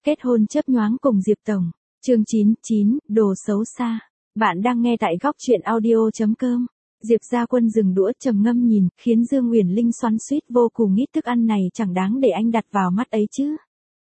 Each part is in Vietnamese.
Kết hôn chớp nhoáng cùng Diệp Tổng. Chương 99, đồ xấu xa. Bạn đang nghe tại góc truyện audio.com. Diệp Gia Quân dừng đũa trầm ngâm nhìn, khiến Dương Uyển Linh xoắn xuýt vô cùng, ít thức ăn này chẳng đáng để anh đặt vào mắt ấy chứ.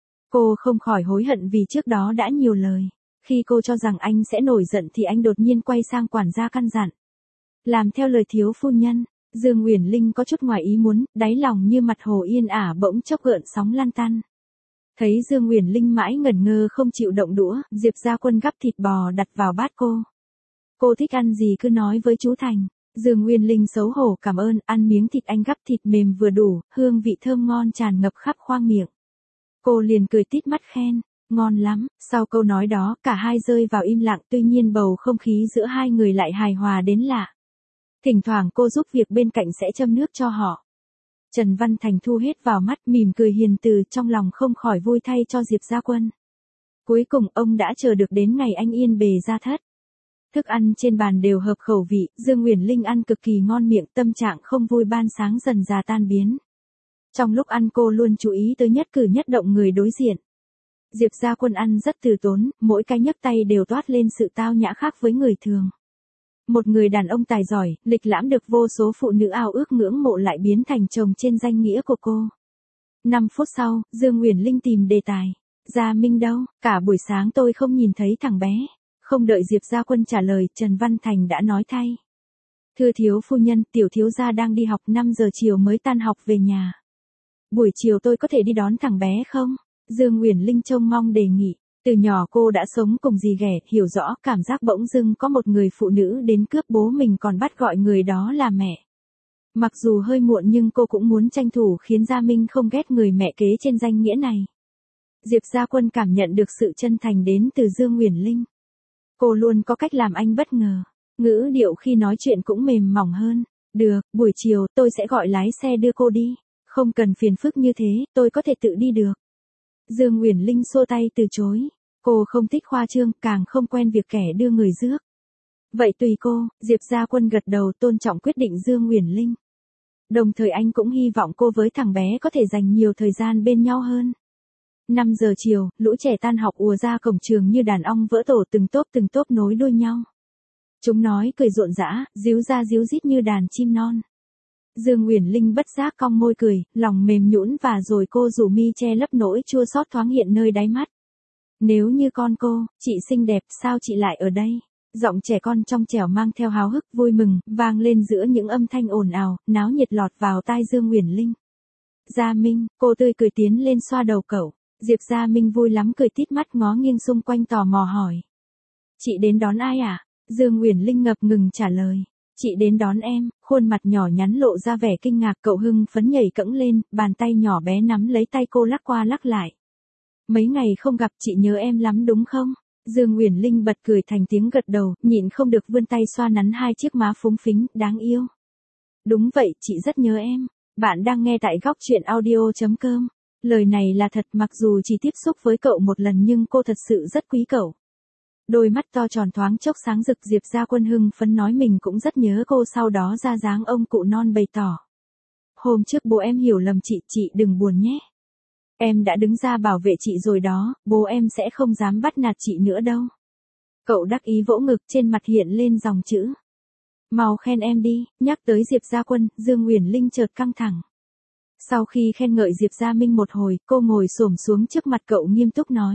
Cô không khỏi hối hận vì trước đó đã nhiều lời. Khi cô cho rằng anh sẽ nổi giận thì anh đột nhiên quay sang quản gia căn dặn. Làm theo lời thiếu phu nhân. Dương Uyển Linh có chút ngoài ý muốn, đáy lòng như mặt hồ yên ả bỗng chốc gợn sóng lan tăn. Thấy Dương Uyển Linh mãi ngẩn ngơ không chịu động đũa, Diệp Gia Quân gắp thịt bò đặt vào bát cô. Cô thích ăn gì cứ nói với chú Thành. Dương Uyển Linh xấu hổ cảm ơn, ăn miếng thịt anh gắp thịt mềm vừa đủ, hương vị thơm ngon tràn ngập khắp khoang miệng. Cô liền cười tít mắt khen, ngon lắm. Sau câu nói đó, cả hai rơi vào im lặng, tuy nhiên bầu không khí giữa hai người lại hài hòa đến lạ. Thỉnh thoảng cô giúp việc bên cạnh sẽ châm nước cho họ. Trần Văn Thành thu hết vào mắt, mỉm cười hiền từ, trong lòng không khỏi vui thay cho Diệp Gia Quân. Cuối cùng ông đã chờ được đến ngày anh yên bề gia thất. Thức ăn trên bàn đều hợp khẩu vị, Dương Uyển Linh ăn cực kỳ ngon miệng, tâm trạng không vui ban sáng dần dà tan biến. Trong lúc ăn cô luôn chú ý tới nhất cử nhất động người đối diện. Diệp Gia Quân ăn rất từ tốn, mỗi cái nhấc tay đều toát lên sự tao nhã khác với người thường. Một người đàn ông tài giỏi, lịch lãm được vô số phụ nữ ao ước ngưỡng mộ lại biến thành chồng trên danh nghĩa của cô. 5 phút sau, Dương Uyển Linh tìm đề tài. Gia Minh đâu? Cả buổi sáng tôi không nhìn thấy thằng bé. Không đợi Diệp Gia Quân trả lời, Trần Văn Thành đã nói thay. Thưa thiếu phu nhân, tiểu thiếu gia đang đi học, 5 giờ chiều mới tan học về nhà. Buổi chiều tôi có thể đi đón thằng bé không? Dương Uyển Linh trông mong đề nghị. Từ nhỏ cô đã sống cùng dì ghẻ, hiểu rõ cảm giác bỗng dưng có một người phụ nữ đến cướp bố mình còn bắt gọi người đó là mẹ. Mặc dù hơi muộn nhưng cô cũng muốn tranh thủ khiến Gia Minh không ghét người mẹ kế trên danh nghĩa này. Diệp Gia Quân cảm nhận được sự chân thành đến từ Dương Uyển Linh. Cô luôn có cách làm anh bất ngờ. Ngữ điệu khi nói chuyện cũng mềm mỏng hơn. Được, buổi chiều tôi sẽ gọi lái xe đưa cô đi. Không cần phiền phức như thế, tôi có thể tự đi được. Dương Uyển Linh xua tay từ chối. Cô không thích khoa trương, càng không quen việc kẻ đưa người rước. Vậy tùy cô, Diệp Gia Quân gật đầu tôn trọng quyết định Dương Uyển Linh. Đồng thời anh cũng hy vọng cô với thằng bé có thể dành nhiều thời gian bên nhau hơn. 5 giờ chiều, lũ trẻ tan học ùa ra cổng trường như đàn ong vỡ tổ, từng tốp nối đuôi nhau. Chúng nói cười rộn rã, ríu ra ríu rít như đàn chim non. Dương Uyển Linh bất giác cong môi cười, lòng mềm nhũn và rồi cô rủ mi che lấp nỗi chua xót thoáng hiện nơi đáy mắt. Nếu như con cô, chị xinh đẹp, sao chị lại ở đây? Giọng trẻ con trong trẻo mang theo háo hức vui mừng, vang lên giữa những âm thanh ồn ào, náo nhiệt lọt vào tai Dương Uyển Linh. Gia Minh, cô tươi cười tiến lên xoa đầu cậu. Diệp Gia Minh vui lắm cười tít mắt ngó nghiêng xung quanh tò mò hỏi. Chị đến đón ai à? Dương Uyển Linh ngập ngừng trả lời. Chị đến đón em, khuôn mặt nhỏ nhắn lộ ra vẻ kinh ngạc, cậu hưng phấn nhảy cẫng lên, bàn tay nhỏ bé nắm lấy tay cô lắc qua lắc lại. Mấy ngày không gặp, chị nhớ em lắm đúng không? Dương Uyển Linh bật cười thành tiếng gật đầu, nhịn không được vươn tay xoa nắn hai chiếc má phúng phính, đáng yêu. Đúng vậy, chị rất nhớ em. Bạn đang nghe tại góc truyện audio.com. Lời này là thật, mặc dù chỉ tiếp xúc với cậu một lần nhưng cô thật sự rất quý cậu. Đôi mắt to tròn thoáng chốc sáng rực, Diệp Gia Quân hưng phấn nói mình cũng rất nhớ cô, sau đó ra dáng ông cụ non bày tỏ. Hôm trước bố em hiểu lầm chị đừng buồn nhé. Em đã đứng ra bảo vệ chị rồi đó, bố em sẽ không dám bắt nạt chị nữa đâu. Cậu đắc ý vỗ ngực, trên mặt hiện lên dòng chữ. Mau khen em đi. Nhắc tới Diệp Gia Quân, Dương Uyển Linh chợt căng thẳng. Sau khi khen ngợi Diệp Gia Minh một hồi, cô ngồi xổm xuống trước mặt cậu nghiêm túc nói.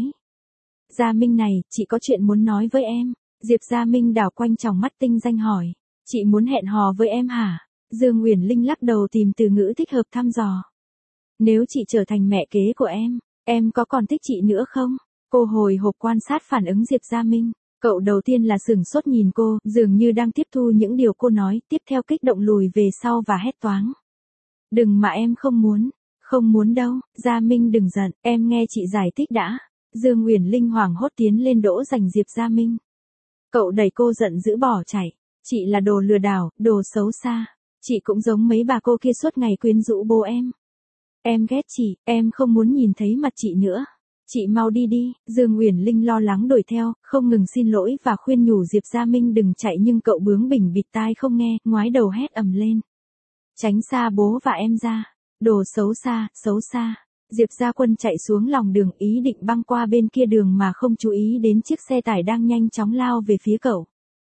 Gia Minh này, chị có chuyện muốn nói với em. Diệp Gia Minh đảo quanh tròng mắt tinh danh hỏi. Chị muốn hẹn hò với em hả? Dương Uyển Linh lắc đầu tìm từ ngữ thích hợp thăm dò. Nếu chị trở thành mẹ kế của em có còn thích chị nữa không? Cô hồi hộp quan sát phản ứng Diệp Gia Minh. Cậu đầu tiên là sửng sốt nhìn cô, dường như đang tiếp thu những điều cô nói, tiếp theo kích động lùi về sau và hét toáng. Đừng mà em không muốn đâu, Gia Minh đừng giận, em nghe chị giải thích đã. Dương Uyển Linh hoảng hốt tiến lên dỗ dành Diệp Gia Minh. Cậu đẩy cô giận dữ bỏ chạy. Chị là đồ lừa đảo, đồ xấu xa. Chị cũng giống mấy bà cô kia suốt ngày quyến rũ bố em. Em ghét chị, em không muốn nhìn thấy mặt chị nữa. Chị mau đi đi. Dương Uyển Linh lo lắng đuổi theo, không ngừng xin lỗi và khuyên nhủ Diệp Gia Minh đừng chạy, nhưng cậu bướng bỉnh bịt tai không nghe, ngoái đầu hét ầm lên. Tránh xa bố và em ra. Đồ xấu xa, xấu xa. Diệp Gia Quân chạy xuống lòng đường ý định băng qua bên kia đường mà không chú ý đến chiếc xe tải đang nhanh chóng lao về phía cậu.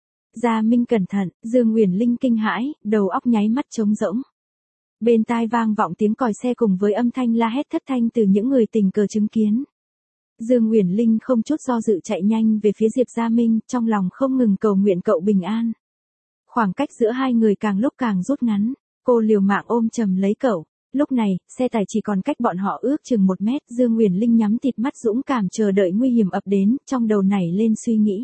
Gia Minh cẩn thận, Dương Uyển Linh kinh hãi, đầu óc nháy mắt trống rỗng. Bên tai vang vọng tiếng còi xe cùng với âm thanh la hét thất thanh từ những người tình cờ chứng kiến. Dương Uyển Linh không chút do dự chạy nhanh về phía Diệp Gia Minh, trong lòng không ngừng cầu nguyện cậu bình an. Khoảng cách giữa hai người càng lúc càng rút ngắn, cô liều mạng ôm chầm lấy cậu. Lúc này, xe tải chỉ còn cách bọn họ ước chừng 1 mét, Dương Uyển Linh nhắm thịt mắt dũng cảm chờ đợi nguy hiểm ập đến, trong đầu nảy lên suy nghĩ.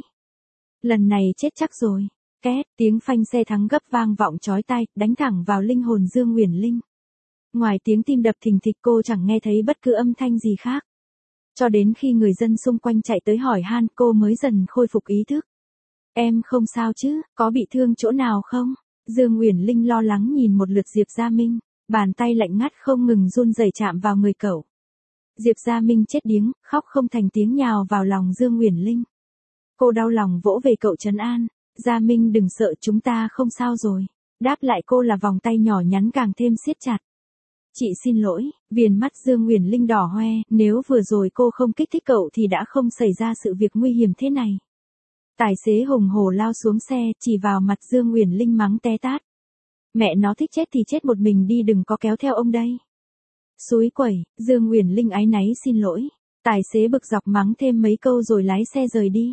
Lần này chết chắc rồi. Két, tiếng phanh xe thắng gấp vang vọng chói tai, đánh thẳng vào linh hồn Dương Uyển Linh. Ngoài tiếng tim đập thình thịch cô chẳng nghe thấy bất cứ âm thanh gì khác. Cho đến khi người dân xung quanh chạy tới hỏi han cô mới dần khôi phục ý thức. Em không sao chứ, có bị thương chỗ nào không? Dương Uyển Linh lo lắng nhìn một lượt Diệp Gia Minh, bàn tay lạnh ngắt không ngừng run rẩy chạm vào người cậu. Diệp Gia Minh chết điếng, khóc không thành tiếng nhào vào lòng Dương Uyển Linh. Cô đau lòng vỗ về cậu trấn an. Gia Minh đừng sợ, chúng ta không sao rồi. Đáp lại cô là vòng tay nhỏ nhắn càng thêm siết chặt. Chị xin lỗi, viền mắt Dương Uyển Linh đỏ hoe, nếu vừa rồi cô không kích thích cậu thì đã không xảy ra sự việc nguy hiểm thế này. Tài xế hùng hổ lao xuống xe, chỉ vào mặt Dương Uyển Linh mắng té tát. Mẹ nó thích chết thì chết một mình đi, đừng có kéo theo ông đây. Xúi quẩy, Dương Uyển Linh áy náy xin lỗi. Tài xế bực dọc mắng thêm mấy câu rồi lái xe rời đi.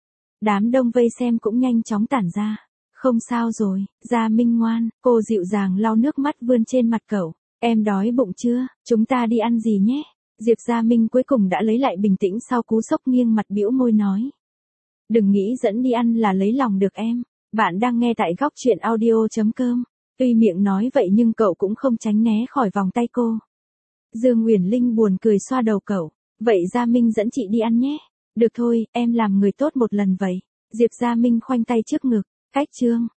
Đám đông vây xem cũng nhanh chóng tản ra. Không sao rồi, Gia Minh ngoan, cô dịu dàng lau nước mắt vươn trên mặt cậu. Em đói bụng chưa, chúng ta đi ăn gì nhé? Diệp Gia Minh cuối cùng đã lấy lại bình tĩnh sau cú sốc, nghiêng mặt bĩu môi nói. Đừng nghĩ dẫn đi ăn là lấy lòng được em. Bạn đang nghe tại góc truyện audio.com. Tuy miệng nói vậy nhưng cậu cũng không tránh né khỏi vòng tay cô. Dương Uyển Linh buồn cười xoa đầu cậu. Vậy Gia Minh dẫn chị đi ăn nhé. Được thôi, em làm người tốt một lần vậy. Diệp Gia Minh khoanh tay trước ngực. Cách chương.